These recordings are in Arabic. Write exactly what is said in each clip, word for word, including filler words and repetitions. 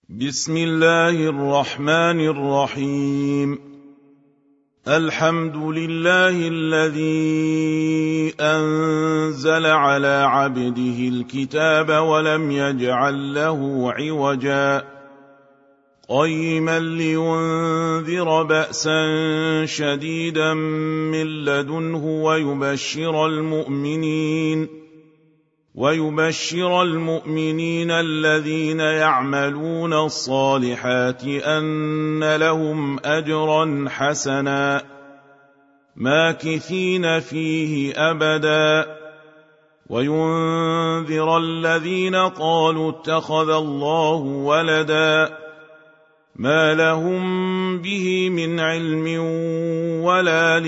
بسم الله الرحمن الرحيم. الحمد لله الذي أنزل على عبده الكتاب ولم يجعل له عوجا قيما لينذر بأسا شديدا من لدنه ويبشر المؤمنين ويبشر المؤمنين الذين يعملون الصالحات أن لهم أجرا حسنا ماكثين فيه أبدا وينذر الذين قالوا اتخذ الله ولدا ما لهم به من علم ولا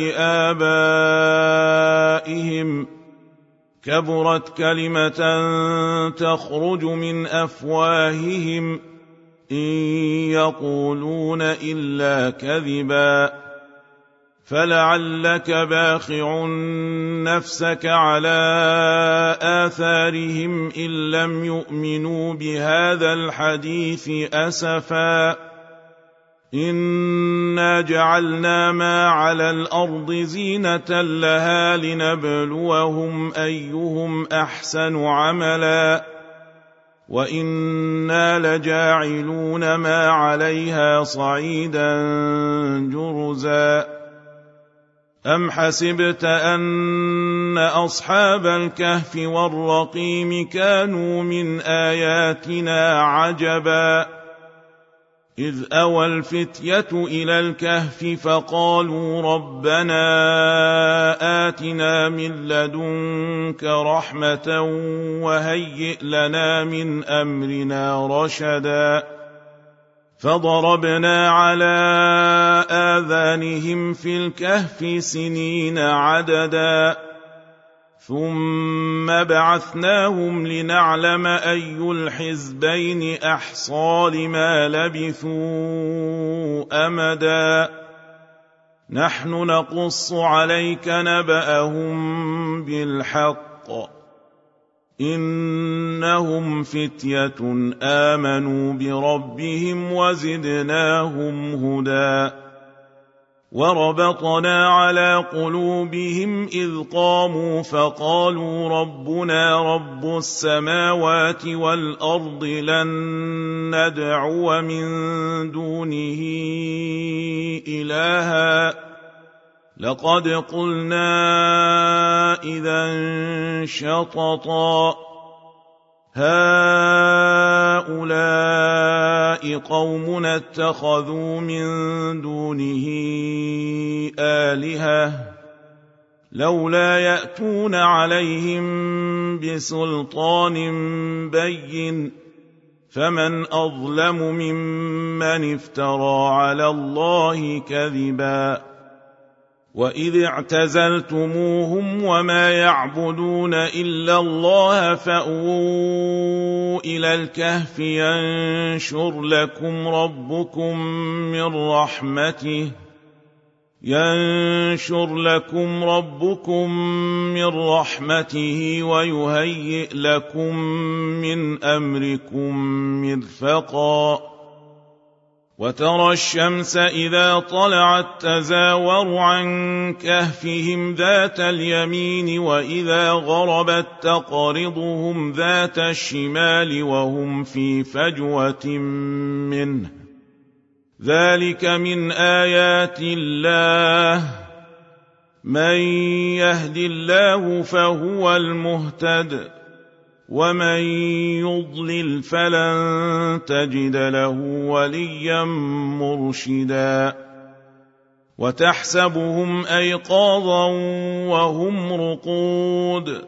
لآبائهم كبرت كلمة تخرج من أفواههم إن يقولون إلا كذبا فلعلك باخع نفسك على آثارهم إن لم يؤمنوا بهذا الحديث أسفا إنا جعلنا ما على الأرض زينة لها لنبلوهم أيهم أحسن عملا وإنا لجاعلون ما عليها صعيدا جرزا أم حسبت أن أصحاب الكهف والرقيم كانوا من آياتنا عجبا إذ أوى الفتية إلى الكهف فقالوا ربنا آتنا من لدنك رحمة وهيئ لنا من أمرنا رشدا فضربنا على آذانهم في الكهف سنين عددا ثم بعثناهم لنعلم أي الحزبين أحصى لما لبثوا أمدا نحن نقص عليك نبأهم بالحق إنهم فتية آمنوا بربهم وزدناهم هدى وربطنا على قلوبهم إذ قاموا فقالوا ربنا رب السماوات والأرض لن ندعو من دونه إلها لقد قلنا إذا شططا هؤلاء قومنا اتخذوا من دونه آلهة لولا يأتون عليهم بسلطان بين فمن أظلم ممن افترى على الله كذبا وإذ اعتزلتموهم وما يعبدون إلا الله فأووا إلى الكهف ينشر لكم ربكم من رحمته ينشر لكم ربكم من رحمته ويهيئ لكم من أمركم مرفقا وترى الشمس إذا طلعت تزاور عن كهفهم ذات اليمين وإذا غربت تقرضهم ذات الشمال وهم في فجوة منه ذلك من آيات الله من يهد الله فهو المهتد ومن يضلل فلن تجد له وليا مرشدا وتحسبهم أيقاظا وهم رقود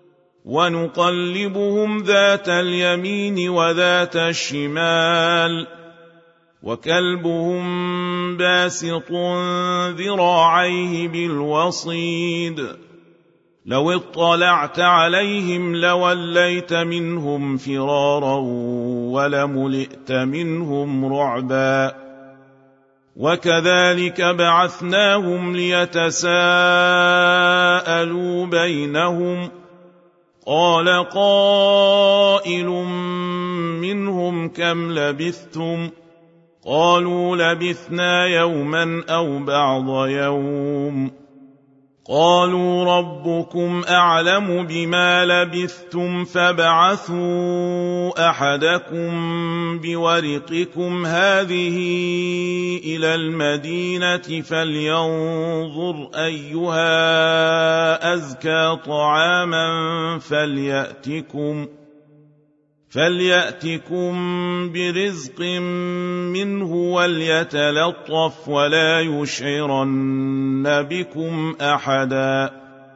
ونقلبهم ذات اليمين وذات الشمال وكلبهم باسط ذراعيه بالوصيد لو اطلعت عليهم لوليت منهم فرارا ولملئت منهم رعبا وكذلك بعثناهم ليتساءلوا بينهم قال قائل منهم كم لبثتم قالوا لبثنا يوما أو بعض يوم قالوا ربكم أعلم بما لبثتم فابعثوا أحدكم بورقكم هذه إلى المدينة فلينظر أيها أزكى طعاما فليأتكم فليأتكم برزق منه وليتلطف ولا يشعرن بكم أحدا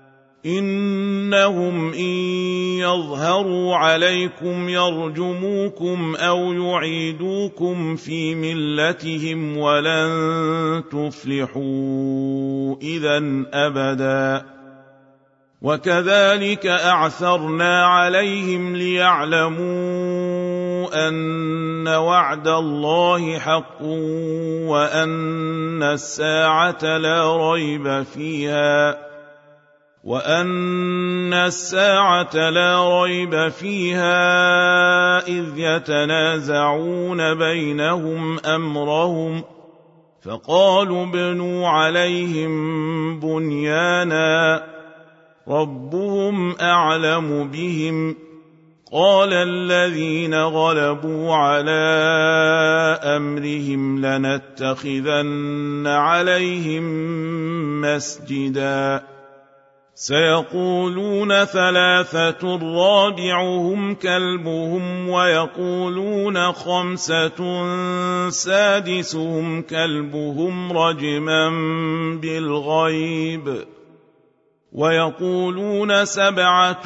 إنهم إن يظهروا عليكم يرجموكم أو يعيدوكم في ملتهم ولن تفلحوا إذن أبدا وكذلك أعثرنا عليهم ليعلموا أن وعد الله حق وأن الساعة لا ريب فيها وأن الساعة لا ريب فيها إذ يتنازعون بينهم أمرهم فقالوا ابنوا عليهم بنيانا ربهم أعلم بهم قال الذين غلبوا على أمرهم لنتخذن عليهم مسجدا سيقولون ثلاثة رابعهم كلبهم ويقولون خمسة سادسهم كلبهم رجما بالغيب ويقولون سبعة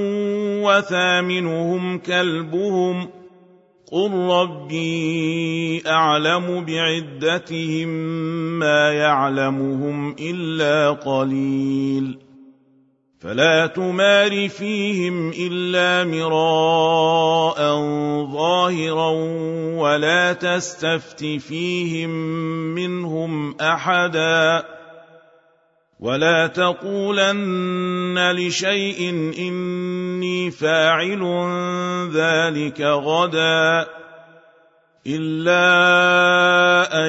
وثامنهم كلبهم قل ربي أعلم بعدتهم ما يعلمهم إلا قليل فلا تمار فيهم إلا مراء ظاهرا ولا تستفت فيهم منهم أحدا ولا تقولن لشيء إني فاعل ذلك غدا إلا أن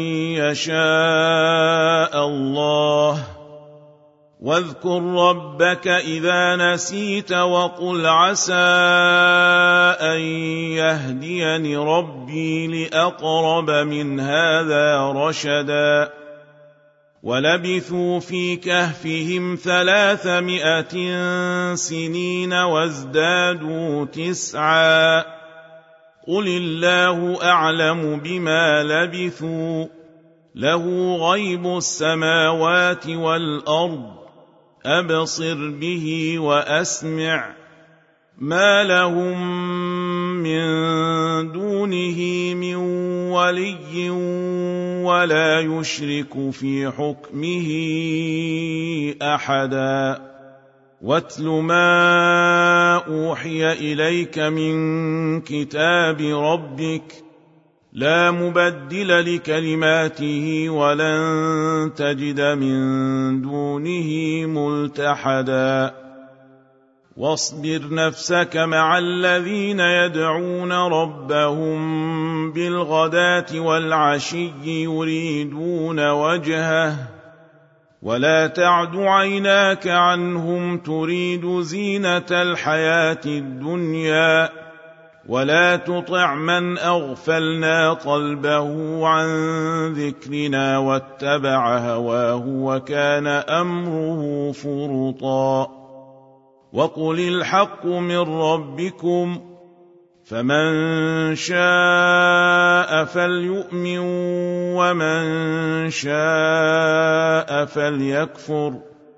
يشاء الله واذكر ربك إذا نسيت وقل عسى أن يهديني ربي لأقرب من هذا رشدا ولبثوا في كهفهم ثلاثمائة سنين وازدادوا تسعا قل الله أعلم بما لبثوا له غيب السماوات والأرض أبصر به وأسمع ما لهم من دونه من ولي ولا يشرك في حكمه أحدا واتل ما أوحي إليك من كتاب ربك لا مبدل لكلماته ولن تجد من دونه ملتحدا واصبر نفسك مع الذين يدعون ربهم بالغداة والعشي يريدون وجهه ولا تعد عيناك عنهم تريد زينة الحياة الدنيا ولا تطع من أغفلنا قلبه عن ذكرنا واتبع هواه وكان أمره فرطا وقل الحق من ربكم فمن شاء فليؤمن ومن شاء فليكفر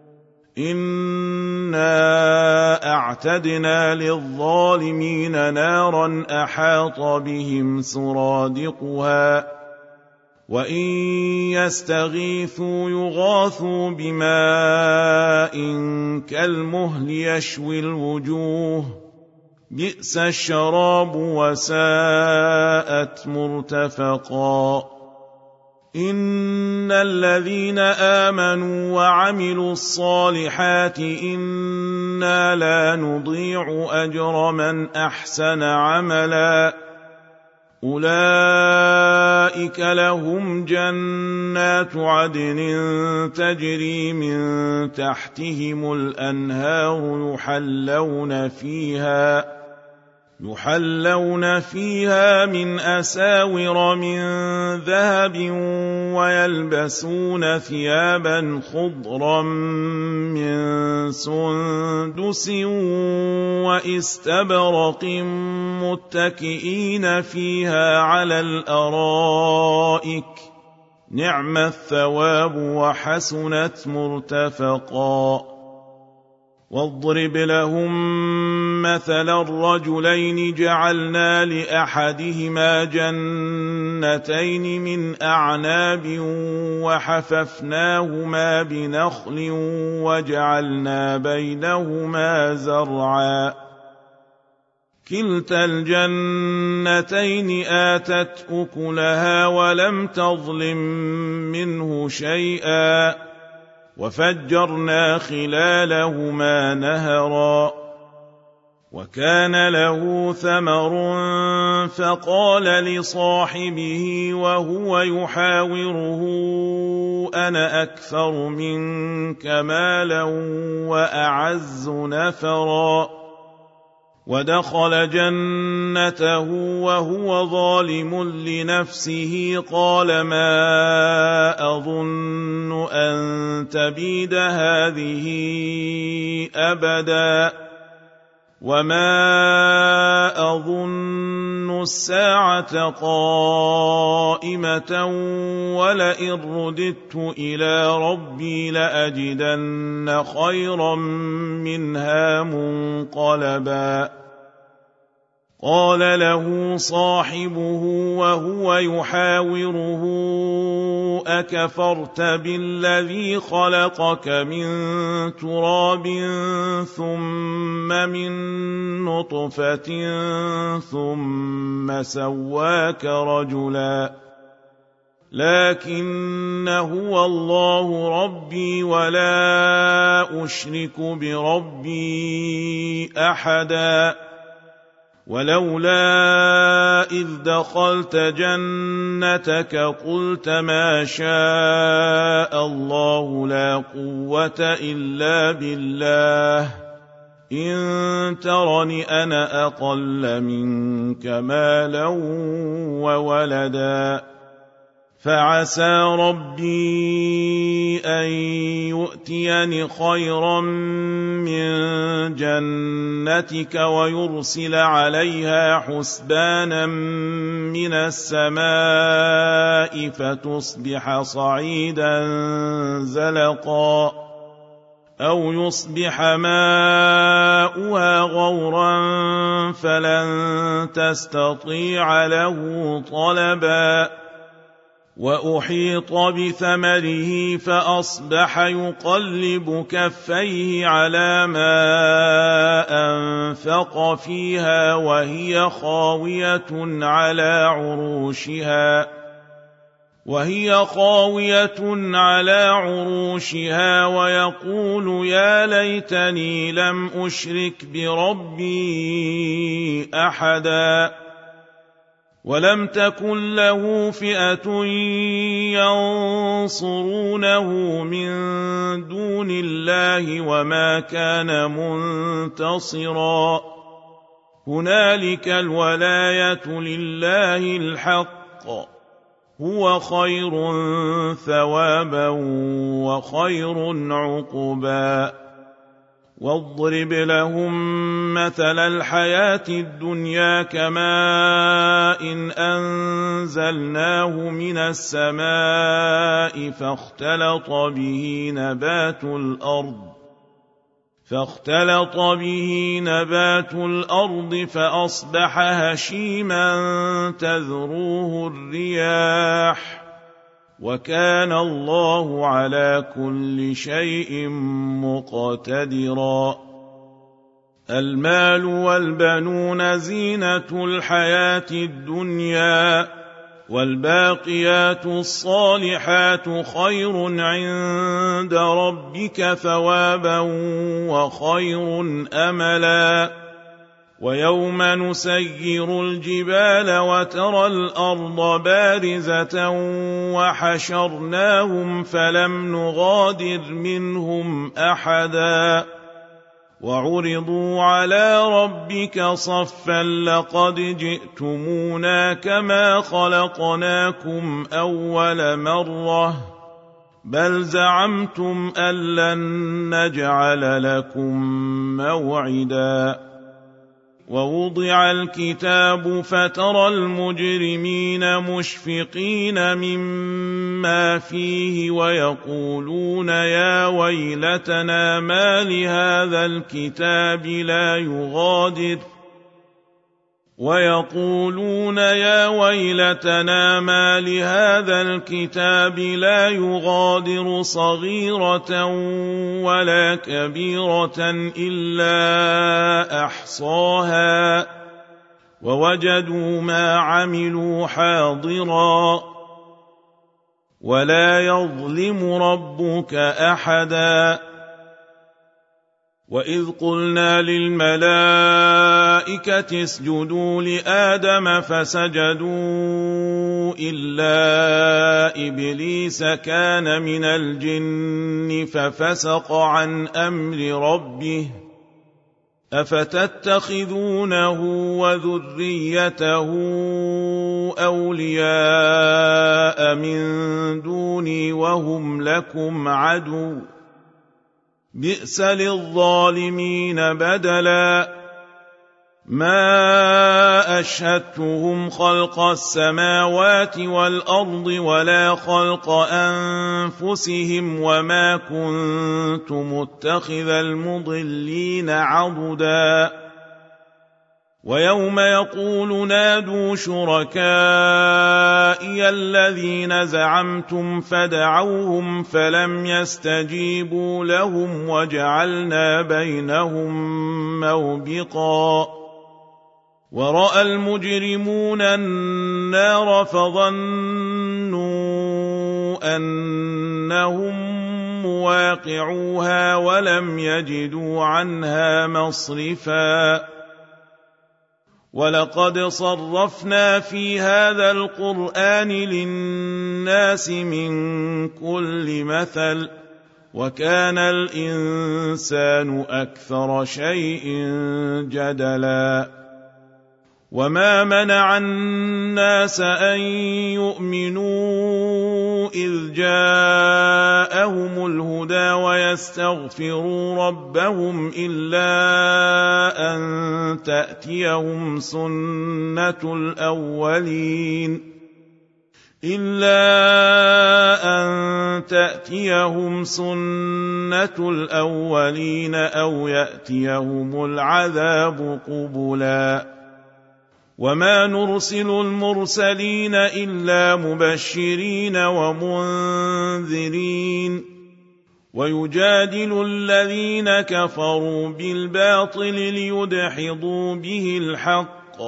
إنا أعتدنا للظالمين نارا أحاط بهم سرادقها وإن يستغيثوا يغاثوا بماء كالمهل يشوي الوجوه بئس الشراب وساءت مرتفقا إن الذين آمنوا وعملوا الصالحات إن إنا لا نضيع أجر من أحسن عملا أولئك لهم جنات عدن تجري من تحتهم الأنهار يحلون فيها يحلون فيها من أساور من ذهب ويلبسون ثيابا خضرا من سندس واستبرق متكئين فيها على الأرائك نعم الثواب وحسنت مرتفقا واضرب لهم مثلا الرجلين جعلنا لأحدهما جنتين من أعناب وحففناهما بنخل وجعلنا بينهما زرعا كلتا الجنتين آتت أكلها ولم تظلم منه شيئا وفجرنا خلالهما نهرا وكان له ثمر فقال لصاحبه وهو يحاوره أنا أكثر منك مالا وأعز نفرا ودخل جنته وهو ظالم لنفسه قال ما أظن أن تبيد هذه أبدا وما أظن الساعة قائمة ولئن رددت إلى ربي لأجدن خيرا منها منقلبا قال له صاحبه وهو يحاوره أكفرت بالذي خلقك من تراب ثم من نطفة ثم سواك رجلا لكن هو الله ربي ولا أشرك بربي أحدا ولولا إذ دخلت جنتك قلت ما شاء الله لا قوة إلا بالله إن ترني أنا أقل منك مالا وولدا فعسى ربي أن يؤتيني خيرا من جنتك ويرسل عليها حسبانا من السماء فتصبح صعيدا زلقا أو يصبح ماؤها غورا فلن تستطيع له طلبا وأحيط بثمره فأصبح يقلب كفيه على ما أنفق فيها وهي خاوية على عروشها وهي خاوية على عروشها ويقول يا ليتني لم أشرك بربي أحدا ولم تكن له فئة ينصرونه من دون الله وما كان منتصرا هنالك الولاية لله الحق هو خير ثوابا وخير عقبا واضرب لهم مثل الحياة الدنيا كماء إن أنزلناه من السماء فاختلط به نبات الأرض فاختلط به نبات الأرض فأصبح هشيما تذروه الرياح وكان الله على كل شيء مقتدرا المال والبنون زينة الحياة الدنيا والباقيات الصالحات خير عند ربك ثوابا وخير أملا ويوم نسير الجبال وترى الأرض بارزة وحشرناهم فلم نغادر منهم أحدا وعرضوا على ربك صفا لقد جئتمونا كما خلقناكم أول مرة بل زعمتم أن لن نجعل لكم موعدا ووضع الكتاب فترى المجرمين مشفقين مما فيه ويقولون يا ويلتنا ما لهذا الكتاب لا يغادر ويقولون يا ويلتنا ما لهذا الكتاب لا يغادر صغيرة ولا كبيرة إلا أحصاها ووجدوا ما عملوا حاضرا ولا يظلم ربك أحدا وإذ قلنا للملائكة اسجدوا لآدم فسجدوا إلا إبليس كان من الجن ففسق عن أمر ربه أفتتخذونه وذريته أولياء من دوني وهم لكم عدو بئس للظالمين بدلا ما أشهدتهم خلق السماوات والأرض ولا خلق أنفسهم وما كنت متخذ المضلين عضدا ويوم يقول نادوا شركائي الذين زعمتم فدعوهم فلم يستجيبوا لهم وجعلنا بينهم موبقا ورأى المجرمون النار فظنوا أنهم مواقعوها ولم يجدوا عنها مصرفا ولقد صرفنا في هذا القرآن للناس من كل مثل وكان الإنسان أكثر شيء جدلا وما منع الناس أن يؤمنوا إذ جاءهم الهدى ويستغفروا ربهم إلا أن تأتيهم سنة الأولين إلا أن تأتيهم سنة الأولين أو يأتيهم العذاب قبلا وما نرسل المرسلين إلا مبشرين ومنذرين ويجادل الذين كفروا بالباطل ليدحضوا به الحق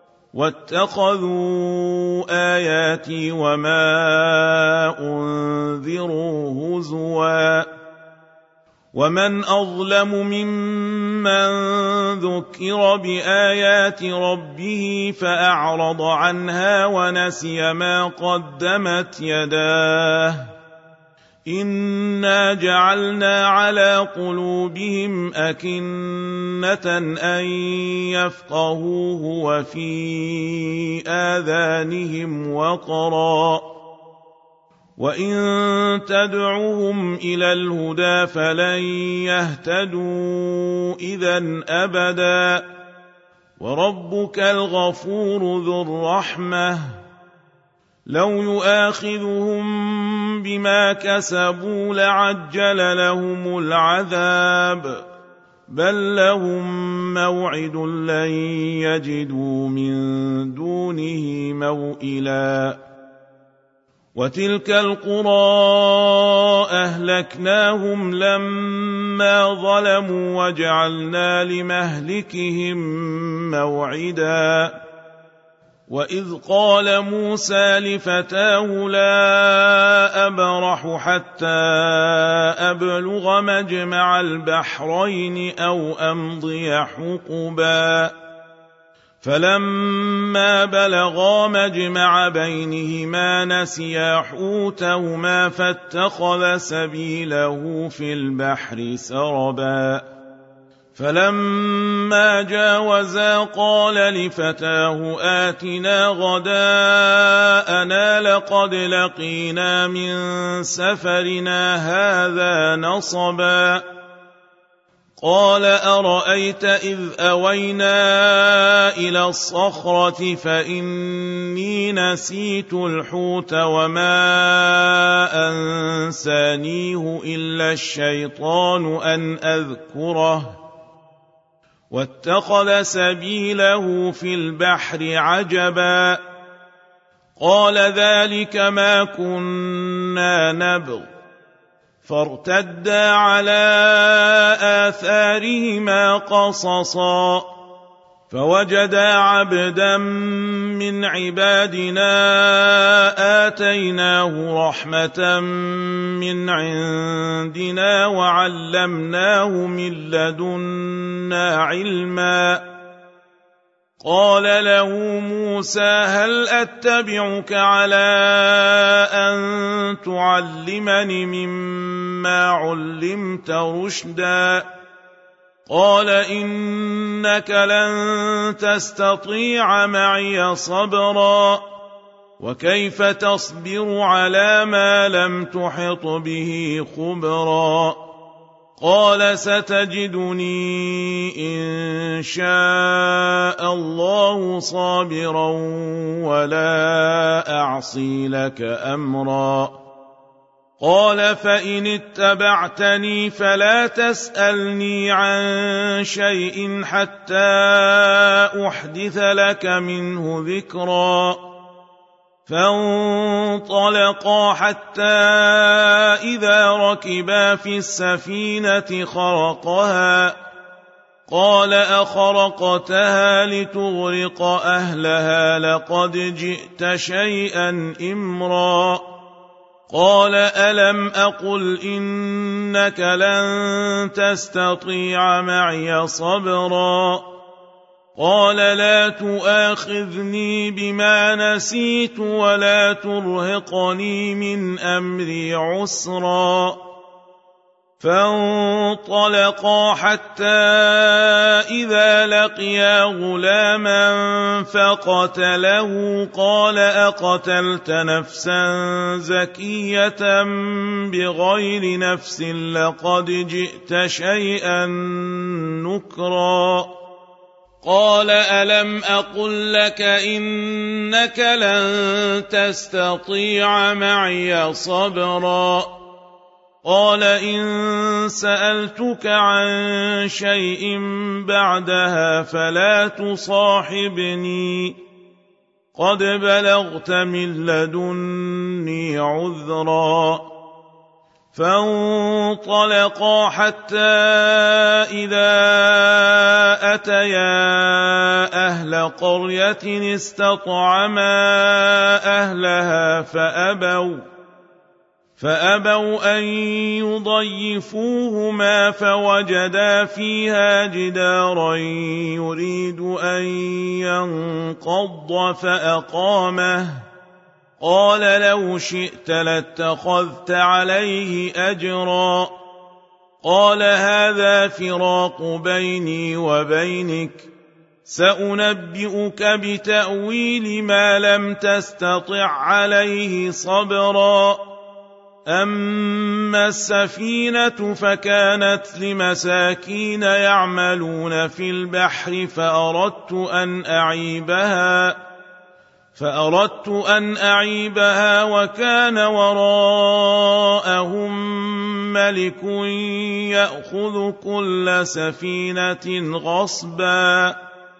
واتخذوا آياتي وما أنذروا هزوا ومن أظلم ممن ذكر بآيات ربه فأعرض عنها ونسي ما قدمت يداه إنا جعلنا على قلوبهم أكنة أن يفقهوه وفي آذانهم وقرا وإن تدعوهم إلى الهدى فلن يهتدوا إذن أبدا وربك الغفور ذو الرحمة لو يؤاخذهم بما كسبوا لعجل لهم العذاب بل لهم موعد لن يجدوا من دونه موئلا وتلك القرى أهلكناهم لما ظلموا وجعلنا لمهلكهم موعدا وإذ قال موسى لفتاه لا أبرح حتى أبلغ مجمع البحرين أو أمضي حقبا فلما بلغا مجمع بينهما نسيا حوتهما فاتخذ سبيله في البحر سربا فلما جاوزا قال لفتاه آتنا غداءنا لقد لقينا من سفرنا هذا نصبا قال أرأيت إذ أوينا إلى الصخرة فإني نسيت الحوت وما أنسانيه إلا الشيطان أن أذكره واتخذ سبيله في البحر عجبا قال ذلك ما كنا نبغ فارتدا على آثارهما قصصا فوجدا عبدا من عبادنا آتيناه رحمة من عندنا وعلمناه من لدنا علما قال له موسى هل أتبعك على أن تعلمني مما علمت رشدا قال إنك لن تستطيع معي صبرا وكيف تصبر على ما لم تحط به خبرا قال ستجدني إن شاء الله صابرا ولا أعصي لك أمرا قال فإن اتبعتني فلا تسألني عن شيء حتى أحدث لك منه ذكرا فانطلقا حتى إذا ركبا في السفينة خرقها قال أخرقتها لتغرق أهلها لقد جئت شيئا إمرا قال ألم أقل إنك لن تستطيع معي صبرا قال لا تؤاخذني بما نسيت ولا ترهقني من أمري عسرا فانطلقا حتى إذا لقيا غلاما فقتله قال أقتلت نفسا زكية بغير نفس لقد جئت شيئا نكرا قال ألم أقل لك إنك لن تستطيع معي صبرا قال إن سألتك عن شيء بعدها فلا تصاحبني قد بلغت من لدني عذرا فانطلقا حتى إذا أتيا أهل قرية استطعما أهلها فأبوا فأبوا أن يضيفوهما فوجدا فيها جدارا يريد أن ينقض فأقامه قال لو شئت لاتخذت عليه أجرا قال هذا فراق بيني وبينك سأنبئك بتأويل ما لم تستطع عليه صبرا أما السفينة فكانت لمساكين يعملون في البحر فأردت أن أعيبها فأردت أن أعيبها وكان وراءهم ملك يأخذ كل سفينة غصبا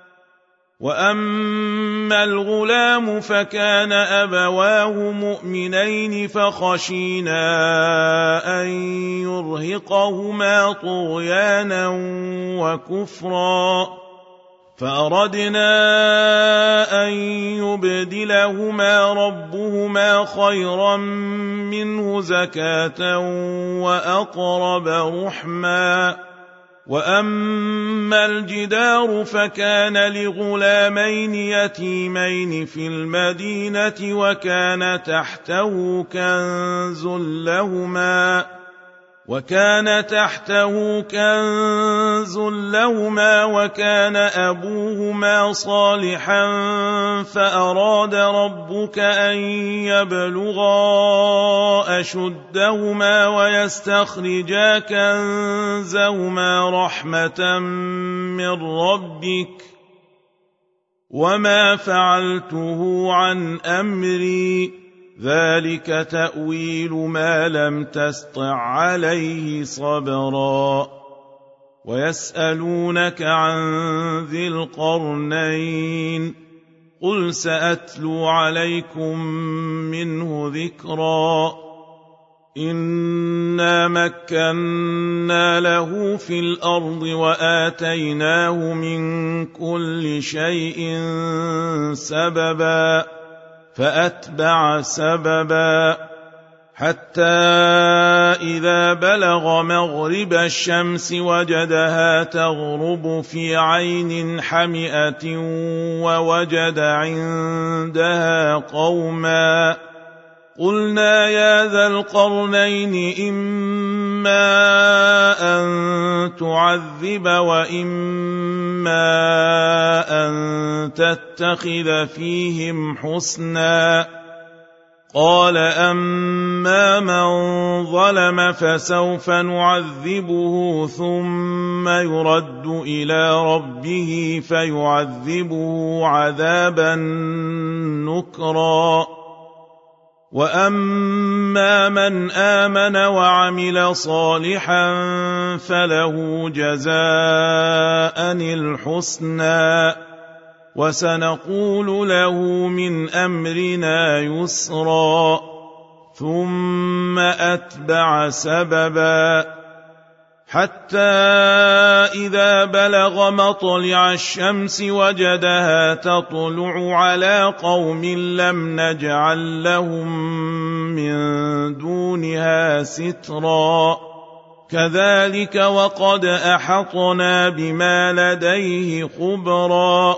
وأما الغلام فكان أبواه مؤمنين فخشينا أن يرهقهما طغيانا وكفرا فأردنا أن يبدلهما ربهما خيرا منه زكاة وأقرب رحما. وأما الجدار فكان لغلامين يتيمين في المدينة وكان تحته كنز لهما وكان تحته كنز لهما وكان أبوهما صالحا فأراد ربك أن يبلغا أشدهما ويستخرجا كنزهما رحمة من ربك وما فعلته عن أمري ذلك تأويل ما لم تسطع عليه صبرا. ويسألونك عن ذي القرنين قل سأتلو عليكم منه ذكرا. إنا مكنا له في الأرض وآتيناه من كل شيء سببا فأتبع سببا حتى إذا بلغ مغرب الشمس وجدها تغرب في عين حمئة ووجد عندها قوما قلنا يا ذا القرنين إما أن تعذب وإما أن تتخذ فيهم حسنا. قال أما من ظلم فسوف نعذبه ثم يرد إلى ربه فيعذبه عذابا نكرا. وأما من آمن وعمل صالحا فله جزاء الحسنى وسنقول له من أمرنا يسرا. ثم أتبع سببا حتى إذا بلغ مطلع الشمس وجدها تطلع على قوم لم نجعل لهم من دونها سترا. كذلك وقد أحطنا بما لديه خبرا.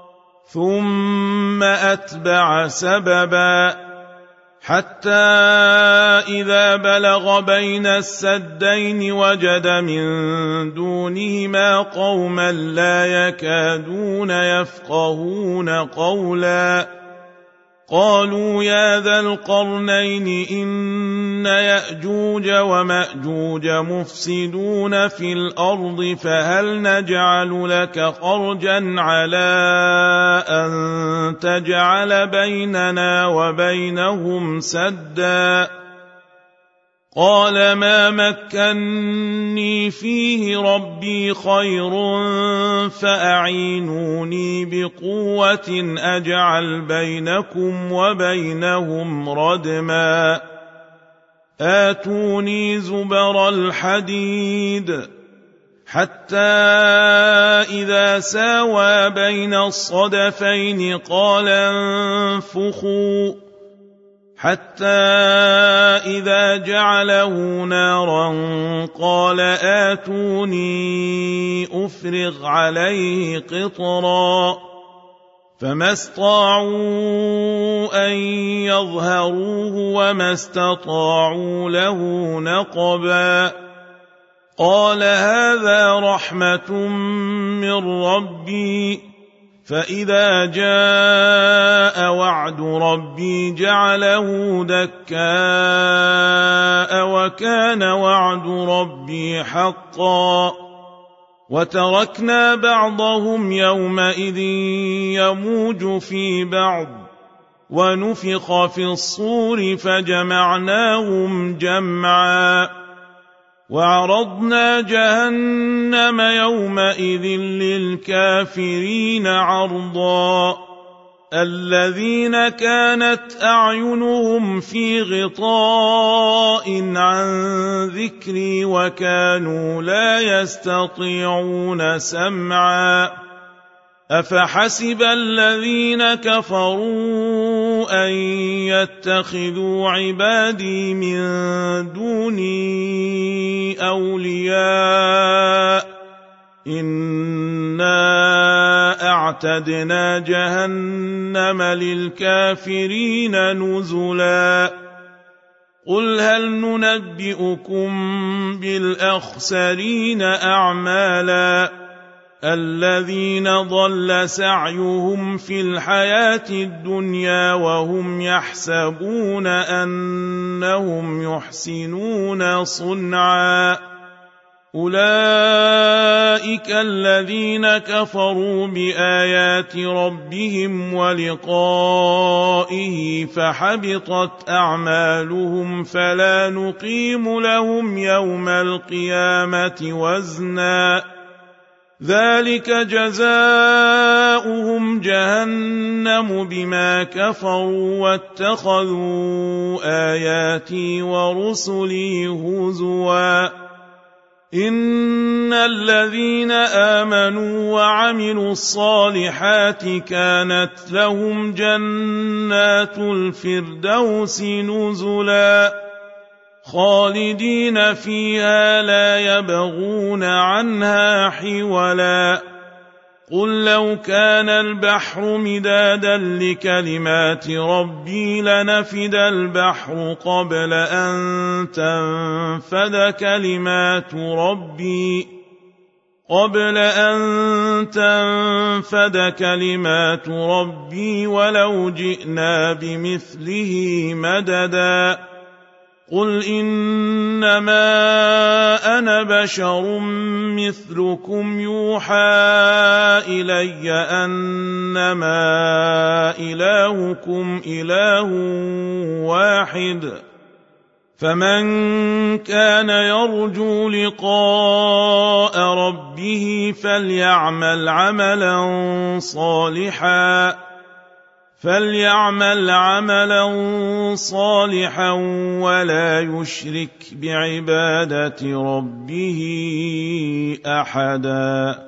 ثم أتبع سببا حتى إذا بلغ بين السدين وجد من دونهما قوما لا يكادون يفقهون قولا. قالوا يا ذا القرنين إن يأجوج ومأجوج مفسدون في الأرض فهل نجعل لك خرجا على أن تجعل بيننا وبينهم سدا. قال ما مكني فيه ربي خير فأعينوني بقوة أجعل بينكم وبينهم ردما. آتوني زبر الحديد حتى إذا ساوى بين الصدفين قال انفخوا حتى إذا جعله نارا قال آتوني أفرغ عليه قطرا. فما استطاعوا أن يظهروه وما استطاعوا له نقبا. قال هذا رحمة من ربي فإذا جاء وعد ربي جعله دكاء وكان وعد ربي حقا. وتركنا بعضهم يومئذ يموج في بعض ونفخ في الصور فجمعناهم جمعا. وعرضنا جهنم يومئذ للكافرين عرضا. الذين كانت أعينهم في غطاء عن ذكري وكانوا لا يستطيعون سمعا. أفحسب الذين كفروا أن يتخذوا عبادي من دوني أولياء إنا أعتدنا جهنم للكافرين نزلا قل هل ننبئكم بالأخسرين أعمالا الذين ضل سعيهم في الحياة الدنيا وهم يحسبون أنهم يحسنون صنعا أولئك الذين كفروا بآيات ربهم ولقائه فحبطت أعمالهم فلا نقيم لهم يوم القيامة وزنا ذلك جزاؤهم جهنم بما كفروا واتخذوا آياتي ورسلي هزوا إن الذين آمنوا وعملوا الصالحات كانت لهم جنات الفردوس نزلا خالدين فيها لا يبغون عنها حولا قل لو كان البحر مدادا لكلمات ربي لنفد البحر قبل أن تنفد كلمات ربي قبل أن تنفد كلمات ربي ولو جئنا بمثله مددا قل إنما أنا بشر مثلكم يوحى إلي أنما إلهكم إله واحد فمن كان يرجو لقاء ربه فليعمل عملا صالحا فليعمل عملا صالحا ولا يشرك بعبادة ربه أحدا.